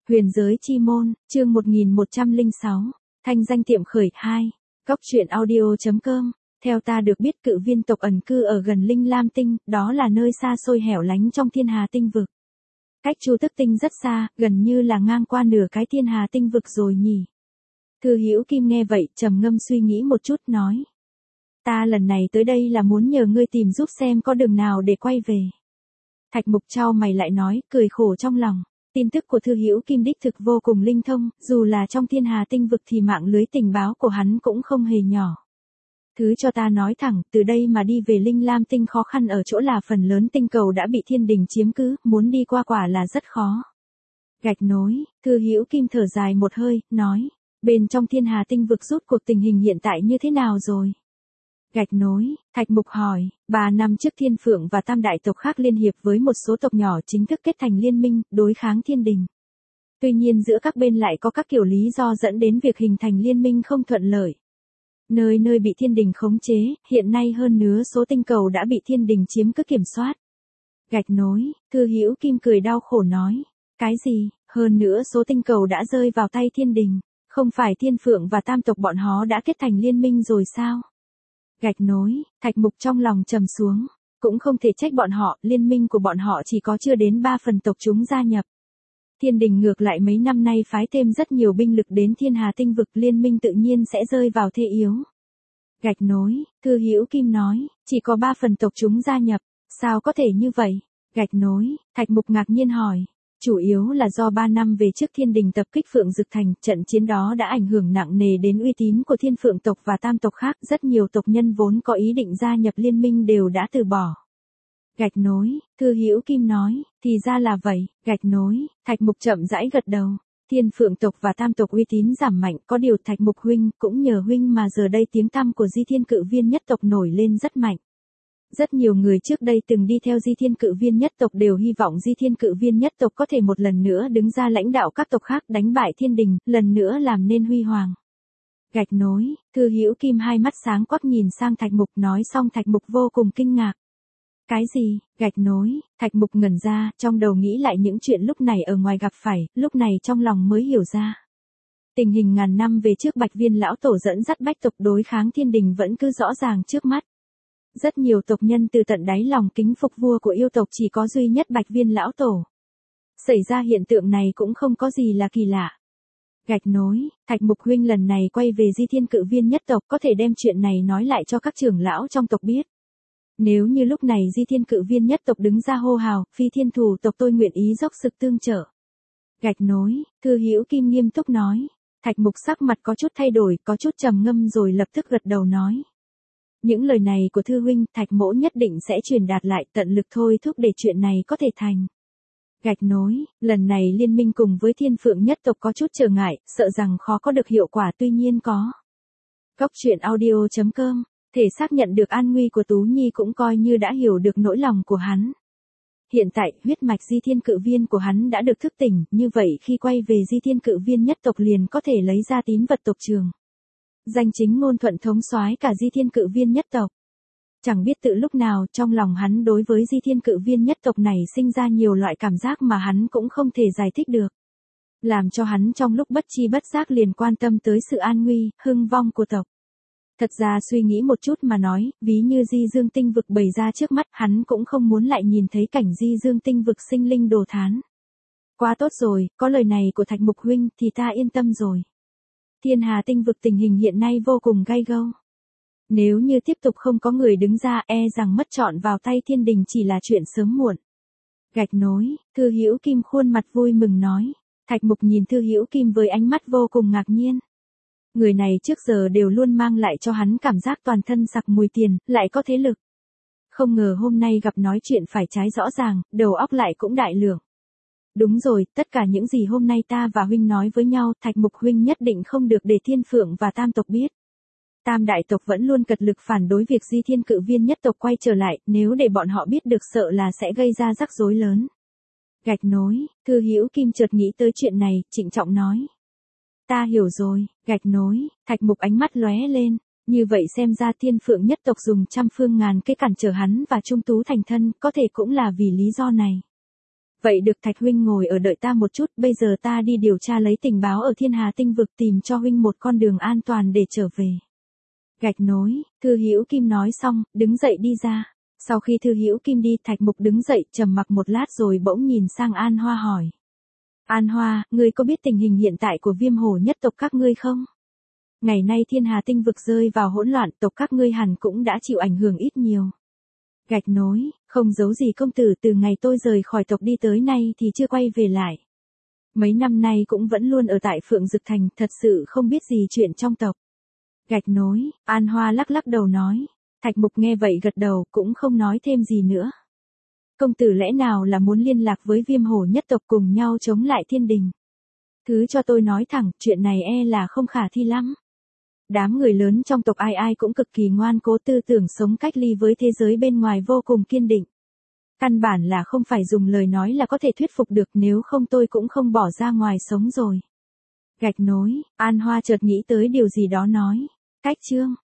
Huyền giới chi môn, chương 1106, thanh danh tiệm khởi 2, góc truyện audio.com. Theo ta được biết cự viên tộc ẩn cư ở gần Linh Lam Tinh, đó là nơi xa xôi hẻo lánh trong thiên hà tinh vực. Cách Chu Tức Tinh rất xa, gần như là ngang qua nửa cái thiên hà tinh vực rồi nhỉ. Thư Hữu Kim nghe vậy, trầm ngâm suy nghĩ một chút nói. Ta lần này tới đây là muốn nhờ ngươi tìm giúp xem có đường nào để quay về. Thạch Mục chau mày lại nói, cười khổ trong lòng. Tin tức của Thư Hữu Kim đích thực vô cùng linh thông, dù là trong thiên hà tinh vực thì mạng lưới tình báo của hắn cũng không hề nhỏ. Thứ cho ta nói thẳng, từ đây mà đi về Linh Lam Tinh khó khăn ở chỗ là phần lớn tinh cầu đã bị thiên đình chiếm cứ, muốn đi qua quả là rất khó. Gạch nối, Thư Hữu Kim thở dài một hơi, nói, bên trong thiên hà tinh vực rút cuộc tình hình hiện tại như thế nào rồi? Gạch nối, Thạch Mục hỏi, 3 năm trước Thiên Phượng và Tam đại tộc khác liên hiệp với một số tộc nhỏ chính thức kết thành liên minh, đối kháng thiên đình. Tuy nhiên giữa các bên lại có các kiểu lý do dẫn đến việc hình thành liên minh không thuận lợi. Nơi nơi bị thiên đình khống chế, hiện nay hơn nửa số tinh cầu đã bị thiên đình chiếm cứ kiểm soát. Gạch nối, Thư Hữu Kim cười đau khổ nói, cái gì, hơn nữa số tinh cầu đã rơi vào tay thiên đình, không phải Thiên Phượng và Tam tộc bọn họ đã kết thành liên minh rồi sao? Gạch nối, Thạch Mục trong lòng trầm xuống, cũng không thể trách bọn họ, liên minh của bọn họ chỉ có chưa đến 3 phần tộc chúng gia nhập. Thiên đình ngược lại mấy năm nay phái thêm rất nhiều binh lực đến thiên hà tinh vực, liên minh tự nhiên sẽ rơi vào thế yếu. Gạch nối, Thư Hữu Kim nói, chỉ có 3 phần tộc chúng gia nhập, sao có thể như vậy? Gạch nối, Thạch Mục ngạc nhiên hỏi. Chủ yếu là do 3 năm về trước thiên đình tập kích Phượng Dực Thành, trận chiến đó đã ảnh hưởng nặng nề đến uy tín của Thiên Phượng tộc và Tam tộc khác, rất nhiều tộc nhân vốn có ý định gia nhập liên minh đều đã từ bỏ. Gạch nối, Thư Hữu Kim nói, thì ra là vậy, gạch nối, Thạch Mục chậm rãi gật đầu. Thiên Phượng tộc và Tam tộc uy tín giảm mạnh, có điều Thạch Mục huynh, cũng nhờ huynh mà giờ đây tiếng tăm của Di Thiên Cự Viên nhất tộc nổi lên rất mạnh. Rất nhiều người trước đây từng đi theo Di Thiên Cự Viên nhất tộc đều hy vọng Di Thiên Cự Viên nhất tộc có thể một lần nữa đứng ra lãnh đạo các tộc khác, đánh bại thiên đình, lần nữa làm nên huy hoàng. Gạch nối, Thư Hữu Kim hai mắt sáng quắc nhìn sang Thạch Mục, nói xong Thạch Mục vô cùng kinh ngạc. Cái gì? Gạch nối, Thạch Mục ngẩn ra, trong đầu nghĩ lại những chuyện lúc này ở ngoài gặp phải, lúc này trong lòng mới hiểu ra. Tình hình ngàn năm về trước Bạch Viên lão tổ dẫn dắt bách tộc đối kháng thiên đình vẫn cứ rõ ràng trước mắt. Rất nhiều tộc nhân từ tận đáy lòng kính phục vua của yêu tộc, chỉ có duy nhất Bạch Viên lão tổ. Xảy ra hiện tượng này cũng không có gì là kỳ lạ. Gạch nối, Thạch Mục huynh lần này quay về Di Thiên Cự Viên nhất tộc, có thể đem chuyện này nói lại cho các trưởng lão trong tộc biết. Nếu như lúc này Di Thiên Cự Viên nhất tộc đứng ra hô hào, phi thiên thủ tộc tôi nguyện ý dốc sức tương trợ. Gạch nối, Thư Hữu Kim nghiêm túc nói. Thạch Mục sắc mặt có chút thay đổi, có chút trầm ngâm rồi lập tức gật đầu nói. Những lời này của Thư huynh, Thạch mỗ nhất định sẽ truyền đạt lại, tận lực thôi thúc để chuyện này có thể thành. Gạch nối, lần này liên minh cùng với Thiên Phượng nhất tộc có chút trở ngại, sợ rằng khó có được hiệu quả, tuy nhiên có. Góc truyện audio.com, thể xác nhận được an nguy của Tú Nhi cũng coi như đã hiểu được nỗi lòng của hắn. Hiện tại, huyết mạch Di Thiên Cự Viên của hắn đã được thức tỉnh, như vậy khi quay về Di Thiên Cự Viên nhất tộc liền có thể lấy ra tín vật tộc trường. Danh chính ngôn thuận thống soái cả Di Thiên Cự Viên nhất tộc. Chẳng biết từ lúc nào trong lòng hắn đối với Di Thiên Cự Viên nhất tộc này sinh ra nhiều loại cảm giác mà hắn cũng không thể giải thích được. Làm cho hắn trong lúc bất chi bất giác liền quan tâm tới sự an nguy, hưng vong của tộc. Thật ra suy nghĩ một chút mà nói, ví như Di Dương Tinh vực bày ra trước mắt, hắn cũng không muốn lại nhìn thấy cảnh Di Dương Tinh vực sinh linh đồ thán. Quá tốt rồi, có lời này của Thạch Mục huynh thì ta yên tâm rồi. Thiên hà tinh vực tình hình hiện nay vô cùng gay gâu. Nếu như tiếp tục không có người đứng ra, rằng mất trọn vào tay thiên đình chỉ là chuyện sớm muộn. Gạch nối, Thư Hữu Kim khuôn mặt vui mừng nói. Thạch Mục nhìn Thư Hữu Kim với ánh mắt vô cùng ngạc nhiên. Người này trước giờ đều luôn mang lại cho hắn cảm giác toàn thân sặc mùi tiền, lại có thế lực. Không ngờ hôm nay gặp nói chuyện phải trái rõ ràng, đầu óc lại cũng đại lượng. Đúng rồi, tất cả những gì hôm nay ta và huynh nói với nhau, Thạch Mục huynh nhất định không được để Thiên Phượng và Tam tộc biết. Tam đại tộc vẫn luôn cật lực phản đối việc Di Thiên Cự Viên nhất tộc quay trở lại, nếu để bọn họ biết được sợ là sẽ gây ra rắc rối lớn. Gạch nối, Thư Hữu Kim chợt nghĩ tới chuyện này, trịnh trọng nói. Ta hiểu rồi, gạch nối, Thạch Mục ánh mắt lóe lên, như vậy xem ra Thiên Phượng nhất tộc dùng trăm phương ngàn kế cản trở hắn và Trung Tú thành thân, có thể cũng là vì lý do này. Vậy được, Thạch huynh ngồi ở đợi ta một chút, bây giờ ta đi điều tra lấy tình báo ở Thiên Hà tinh vực tìm cho huynh một con đường an toàn để trở về. Gạch nối, Thư Hữu Kim nói xong, đứng dậy đi ra. Sau khi Thư Hữu Kim đi, Thạch Mục đứng dậy, trầm mặc một lát rồi bỗng nhìn sang An Hoa hỏi. An Hoa, ngươi có biết tình hình hiện tại của Viêm Hổ nhất tộc các ngươi không? Ngày nay Thiên Hà tinh vực rơi vào hỗn loạn, tộc các ngươi hẳn cũng đã chịu ảnh hưởng ít nhiều. Gạch nối, không giấu gì công tử, từ ngày tôi rời khỏi tộc đi tới nay thì chưa quay về lại. Mấy năm nay cũng vẫn luôn ở tại Phượng Dực Thành, thật sự không biết gì chuyện trong tộc. Gạch nối, An Hoa lắc lắc đầu nói. Thạch Mục nghe vậy gật đầu, cũng không nói thêm gì nữa. Công tử lẽ nào là muốn liên lạc với Viêm Hổ nhất tộc cùng nhau chống lại Thiên Đình? Thứ cho tôi nói thẳng, chuyện này e là không khả thi lắm. Đám người lớn trong tộc ai ai cũng cực kỳ ngoan cố, tư tưởng sống cách ly với thế giới bên ngoài vô cùng kiên định. Căn bản là không phải dùng lời nói là có thể thuyết phục được, nếu không tôi cũng không bỏ ra ngoài sống rồi. Gạch nối, An Hoa chợt nghĩ tới điều gì đó nói. Cách chương